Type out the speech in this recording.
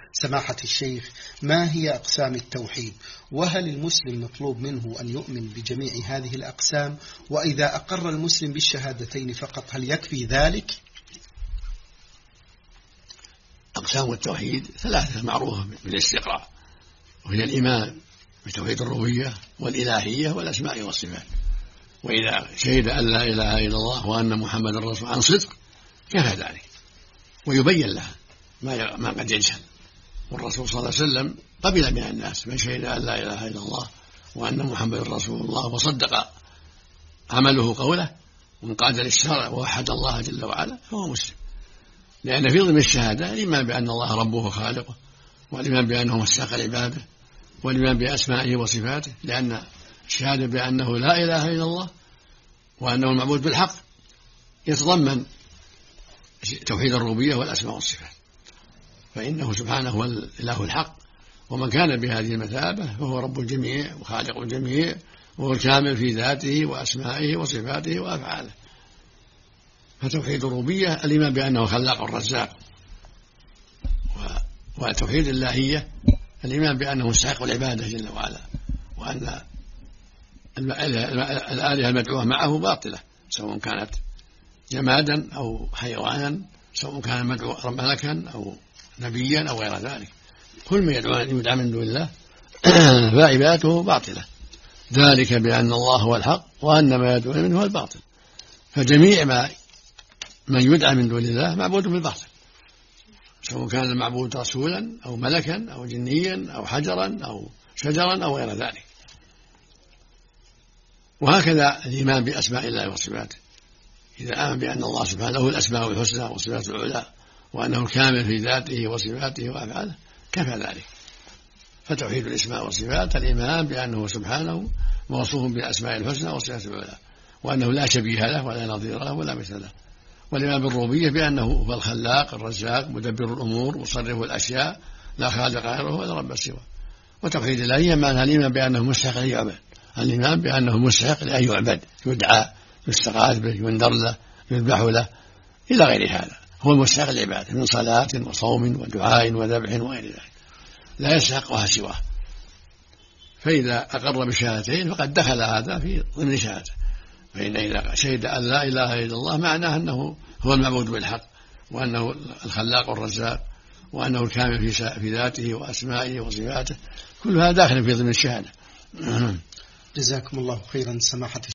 سماحة الشيخ، ما هي أقسام التوحيد؟ وهل المسلم مطلوب منه أن يؤمن بجميع هذه الأقسام؟ وإذا أقر المسلم بالشهادتين فقط هل يكفي ذلك؟ أقسام التوحيد ثلاثة معروفة بالاستقراء، وهي الإيمان بتوحيد الربوبية والإلهية والأسماء والصفات. وإذا شهد أن لا إله إلا الله وأن محمد رسول عن صدق كفى ذلك، ويبين لها ما قد يجهل. والرسول صلى الله عليه وسلم قبل من الناس من شهد أن لا إله إلا الله وأن محمد رسول الله وصدق عمله قوله وانقاد للشرع ووحد الله جل وعلا فهو مسلم، لأن في ضمن الشهادة الإيمان بأن الله ربه وخالقه، والإيمان بأنه مستحق العبادة، والإيمان بأسمائه وصفاته، لأن الشهادة بأنه لا إله إلا الله وأنه المعبود بالحق يتضمن توحيد الربوبية والأسماء والصفات، فإنه سبحانه هو الإله الحق، ومن كان بهذه المثابة فهو رب الجميع وخالق الجميع، وهو الكامل في ذاته وأسمائه وصفاته وأفعاله. فتوحيد الربوبية الإيمان بأنه خلاق الرزاق، وتوحيد الإلهية الإيمان بأنه مستحق العبادة جل وعلا، وأن الآلهة المدعوة معه باطلة، سواء كانت جمادا أو حيوانا، سواء كان مدعو ملكا أو نبيا أو غير ذلك، كل ما يدعى من دون الله فعبادته باطلة، ذلك بأن الله هو الحق وأن ما يدعون منه هو الباطل. فجميع من يدعى من دون الله معبود بالباطل، سواء كان المعبود رسولا أو ملكا أو جنيا أو حجرا أو شجرا أو غير ذلك. وهكذا الإيمان بأسماء الله وصفاته، إذا آمن بأن الله سبحانه له الأسماء الحسنى والصفات العلى وأنه الكامل في ذاته وصفاته وأفعاله كفى ذلك. فتوحيد الأسماء والصفات الإيمان بأنه سبحانه موصوف بالأسماء الحسنى والصفات العلى، وأنه لا شبيه له ولا نظير له ولا مثل له. والإيمان بالربوبية بأنه هو الخلاق الرزاق مدبر الأمور مصرف الأشياء لا خالق غيره ولا رب سواه. وتوحيد الإلهية معناها الإيمان بأنه مستحق أن يعبد، الإيمان بأنه مستحق لأن يعبد، يدعى، يستغاث به، ينذر له، يذبح له إلى غير هذا، هو المستحق العبادة من صلاة وصوم ودعاء وذبح وغير ذلك، لا يستحقها سواه. فإذا أقر بشهادتين فقد دخل هذا في ضمن شهادته. فإن إذا شهد أن لا إله إلا الله معناه أنه هو المعبود بالحق، وأنه الخلاق الرزاق، وأنه الكامل في ذاته وأسمائه وصفاته، كل هذا داخل في ضمن الشهادة. جزاكم الله خيرا سماحة